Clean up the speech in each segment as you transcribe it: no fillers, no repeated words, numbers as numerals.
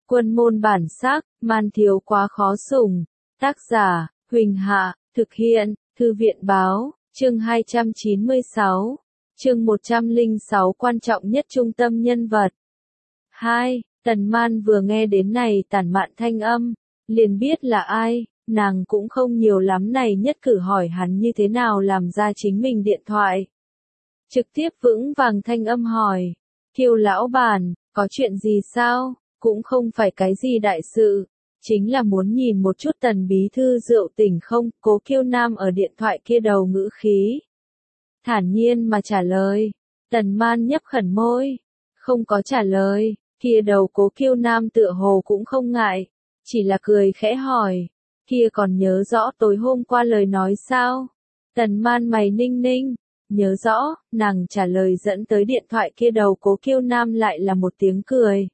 Quân môn bản sắc, man thiếu quá khó sủng. Tác giả, Huỳnh Hạ, thực hiện, Thư viện báo, chương 296, chương 106 quan trọng nhất trung tâm nhân vật. 2. Tần Man vừa nghe đến này Tản Mạn thanh âm, liền biết là ai, nàng cũng không nhiều lắm này nhất cử hỏi hắn như thế nào làm ra chính mình điện thoại. Trực tiếp vững vàng thanh âm hỏi, Kiều lão bản, có chuyện gì sao? Cũng không phải cái gì đại sự, chính là muốn nhìn một chút Tần bí thư rượu tỉnh không, Cố Kiêu Nam ở điện thoại kia đầu ngữ khí. Thản nhiên mà trả lời, Tần Man nhấp khẩn môi, không có trả lời, kia đầu Cố Kiêu Nam tựa hồ cũng không ngại, chỉ là cười khẽ hỏi, kia còn nhớ rõ tối hôm qua lời nói sao? Tần Man mày ninh ninh, nhớ rõ, nàng trả lời dẫn tới điện thoại kia đầu Cố Kiêu Nam lại là một tiếng cười.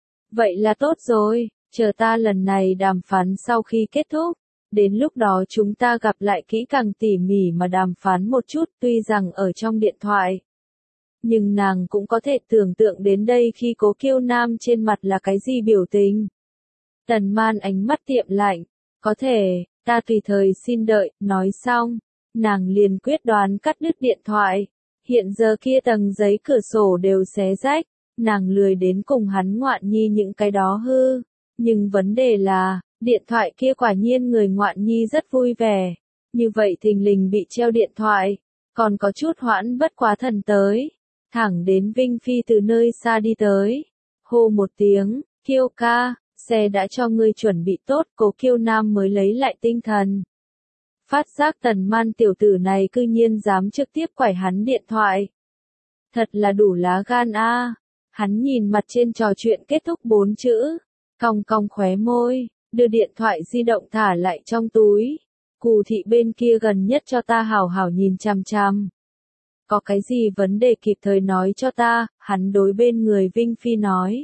Vậy là tốt rồi, chờ ta lần này đàm phán sau khi kết thúc, đến lúc đó chúng ta gặp lại kỹ càng tỉ mỉ mà đàm phán một chút, tuy rằng ở trong điện thoại. Nhưng nàng cũng có thể tưởng tượng đến đây khi Cố Kiêu Nam trên mặt là cái gì biểu tình. Tần Man ánh mắt tiệm lạnh, có thể, ta tùy thời xin đợi, nói xong, nàng liền quyết đoán cắt đứt điện thoại. Hiện giờ kia tầng giấy cửa sổ đều xé rách, nàng lười đến cùng hắn ngoạn nhi những cái đó hư. Nhưng vấn đề là, điện thoại kia quả nhiên người ngoạn nhi rất vui vẻ. Như vậy thình lình bị treo điện thoại, còn có chút hoãn bất quá thần tới. Thẳng đến Vinh Phi từ nơi xa đi tới. Hô một tiếng, Kiêu ca, xe đã cho ngươi chuẩn bị tốt, Cố Kiêu Nam mới lấy lại tinh thần. Phát giác Tần Man tiểu tử này cư nhiên dám trực tiếp quải hắn điện thoại. Thật là đủ lá gan a. Hắn nhìn mặt trên trò chuyện kết thúc 4 chữ, cong cong khóe môi, đưa điện thoại di động thả lại trong túi. Cù thị bên kia gần nhất cho ta hảo hảo nhìn chằm chằm. Có cái gì vấn đề kịp thời nói cho ta, hắn đối bên người Vinh Phi nói.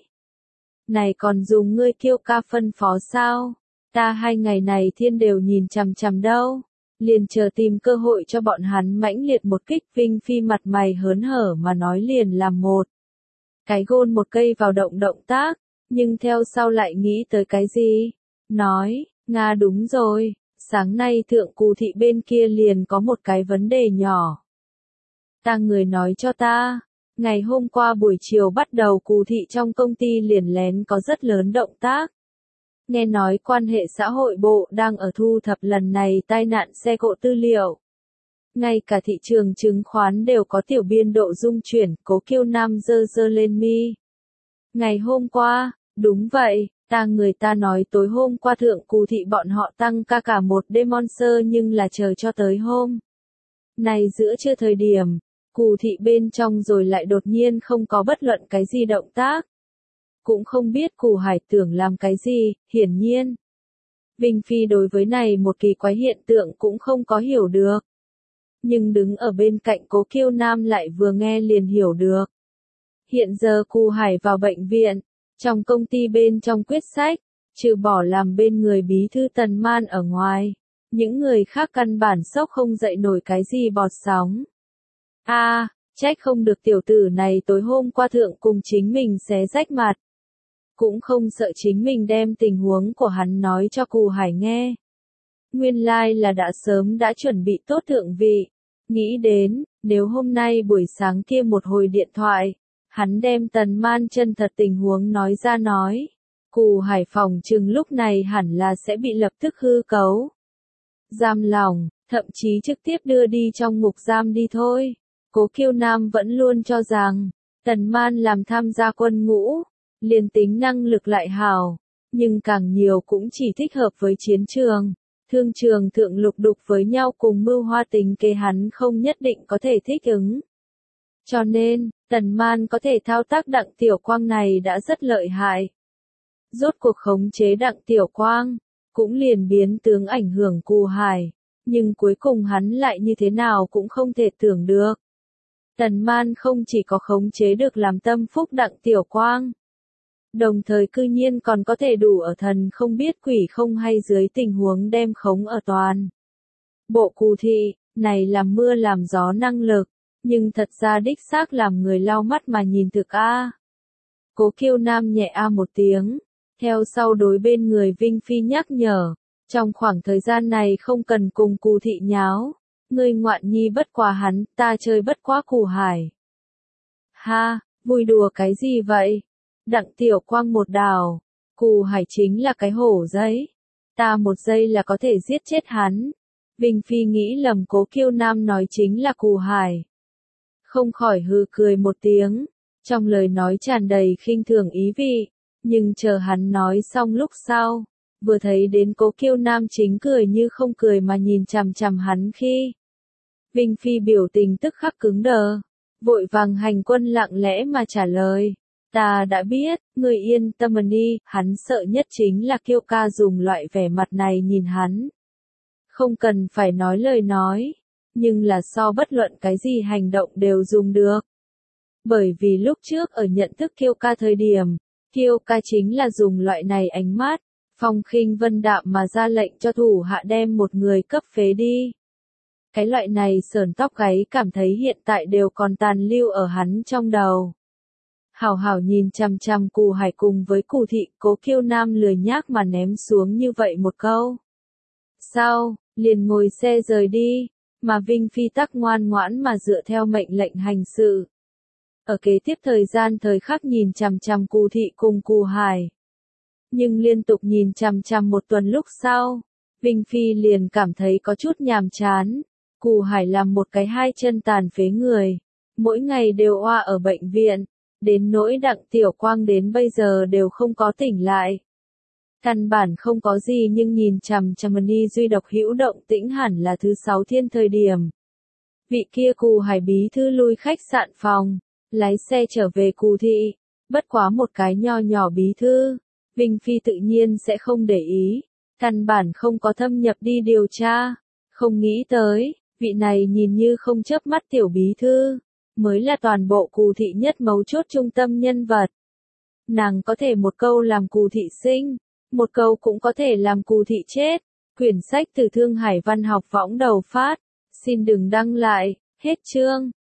Này còn dùng ngươi Kiêu ca phân phó sao? Ta 2 ngày này thiên đều nhìn chằm chằm đâu. Liền chờ tìm cơ hội cho bọn hắn mãnh liệt một kích. Vinh Phi mặt mày hớn hở mà nói liền làm một. Cái gôn một cây vào động tác, nhưng theo sau lại nghĩ tới cái gì? Nói, Nga đúng rồi, sáng nay thượng Cù thị bên kia liền có một cái vấn đề nhỏ. Ta người nói cho ta, ngày hôm qua buổi chiều bắt đầu Cù thị trong công ty liền lén có rất lớn động tác. Nghe nói quan hệ xã hội bộ đang ở thu thập lần này tai nạn xe cộ tư liệu. Ngay cả thị trường chứng khoán đều có tiểu biên độ rung chuyển, Cố Kiêu Nam giơ lên mi. Ngày hôm qua, đúng vậy, người ta nói tối hôm qua thượng Cù thị bọn họ tăng ca cả một đêm monster nhưng là chờ cho tới hôm. Này giữa trưa thời điểm, Cù thị bên trong rồi lại đột nhiên không có bất luận cái gì động tác. Cũng không biết Cù Hải tưởng làm cái gì, hiển nhiên. Vinh Phi đối với này một kỳ quái hiện tượng cũng không có hiểu được. Nhưng đứng ở bên cạnh Cố Kiêu Nam lại vừa nghe liền hiểu được. Hiện giờ Cù Hải vào bệnh viện, trong công ty bên trong quyết sách, trừ bỏ làm bên người bí thư Tần Man ở ngoài, những người khác căn bản sốc không dậy nổi cái gì bọt sóng. Trách không được tiểu tử này tối hôm qua thượng cùng chính mình xé rách mặt. Cũng không sợ chính mình đem tình huống của hắn nói cho Cù Hải nghe. Nguyên lai là đã sớm đã chuẩn bị tốt thượng vị. Nghĩ đến, nếu hôm nay buổi sáng kia một hồi điện thoại, hắn đem Tần Man chân thật tình huống nói ra nói. Cù Hải phòng chừng lúc này hẳn là sẽ bị lập tức hư cấu. Giam lỏng, thậm chí trực tiếp đưa đi trong ngục giam đi thôi. Cố Kiêu Nam vẫn luôn cho rằng, Tần Man làm tham gia quân ngũ, liền tính năng lực lại hảo, nhưng càng nhiều cũng chỉ thích hợp với chiến trường. Thương trường thượng lục đục với nhau cùng mưu hoa tính kế hắn không nhất định có thể thích ứng. Cho nên, Tần Man có thể thao tác Đặng Tiểu Quang này đã rất lợi hại. Rốt cuộc khống chế Đặng Tiểu Quang, cũng liền biến tướng ảnh hưởng Cù Hải, nhưng cuối cùng hắn lại như thế nào cũng không thể tưởng được. Tần Man không chỉ có khống chế được làm tâm phúc Đặng Tiểu Quang, đồng thời cư nhiên còn có thể đủ ở thần không biết quỷ không hay dưới tình huống đem khống ở toàn. Bộ Cù thị, này làm mưa làm gió năng lực, nhưng thật ra đích xác làm người lau mắt mà nhìn thực a. Cố Kiêu Nam nhẹ a một tiếng, Theo sau đối bên người Vinh Phi nhắc nhở, trong khoảng thời gian này không cần cùng Cù thị nháo, ngươi ngoạn nhi bất quá hắn, ta chơi bất quá Cù Hải. Ha, vui đùa cái gì vậy? Đặng Tiểu Quang một đào, Cù Hải chính là cái hổ giấy, ta một giây là có thể giết chết hắn. Vinh Phi nghĩ lầm Cố Kiêu Nam nói chính là Cù Hải. Không khỏi hừ cười một tiếng, trong lời nói tràn đầy khinh thường ý vị, nhưng chờ hắn nói xong lúc sau, vừa thấy đến Cố Kiêu Nam chính cười như không cười mà nhìn chằm chằm hắn khi. Vinh Phi biểu tình tức khắc cứng đờ, vội vàng hành quân lặng lẽ mà trả lời, ta đã biết, người yên tâm đi, hắn sợ nhất chính là Kiêu ca dùng loại vẻ mặt này nhìn hắn. Không cần phải nói lời nói, nhưng là so bất luận cái gì hành động đều dùng được. Bởi vì lúc trước ở nhận thức Kiêu ca thời điểm, Kiêu ca chính là dùng loại này ánh mắt, phong khinh vân đạm mà ra lệnh cho thủ hạ đem một người cấp phế đi. Cái loại này sởn tóc gáy cảm thấy hiện tại đều còn tàn lưu ở hắn trong đầu. Hảo hảo nhìn chằm chằm Cù Hải cùng với Cù thị, Cố Kiêu Nam lười nhác mà ném xuống như vậy một câu. Sau, liền ngồi xe rời đi, mà Vinh Phi tắc ngoan ngoãn mà dựa theo mệnh lệnh hành sự. Ở kế tiếp thời gian thời khắc nhìn chằm chằm Cù thị cùng Cù Hải. Nhưng liên tục nhìn chằm chằm một tuần lúc sau, Vinh Phi liền cảm thấy có chút nhàm chán. Cù Hải làm một cái hai chân tàn phế người, mỗi ngày đều oa ở bệnh viện, đến nỗi Đặng Tiểu Quang đến bây giờ đều không có tỉnh lại. Căn bản không có gì nhưng nhìn chằm chằm Ni duy độc hữu động tĩnh hẳn là thứ 6 thiên thời điểm. Vị kia Cù Hải bí thư lui khách sạn phòng, lái xe trở về Cù thị, bất quá một cái nho nhỏ bí thư, Vinh Phi tự nhiên sẽ không để ý, căn bản không có thâm nhập đi điều tra, không nghĩ tới, vị này nhìn như không chớp mắt tiểu bí thư, mới là toàn bộ Cù thị nhất mấu chốt trung tâm nhân vật. Nàng có thể một câu làm Cù thị sinh, một câu cũng có thể làm Cù thị chết. Quyển sách từ Thương Hải Văn học võng đầu phát, xin đừng đăng lại, hết chương.